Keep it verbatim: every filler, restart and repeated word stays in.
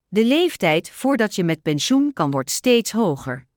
De leeftijd voordat je met pensioen kan wordt steeds hoger.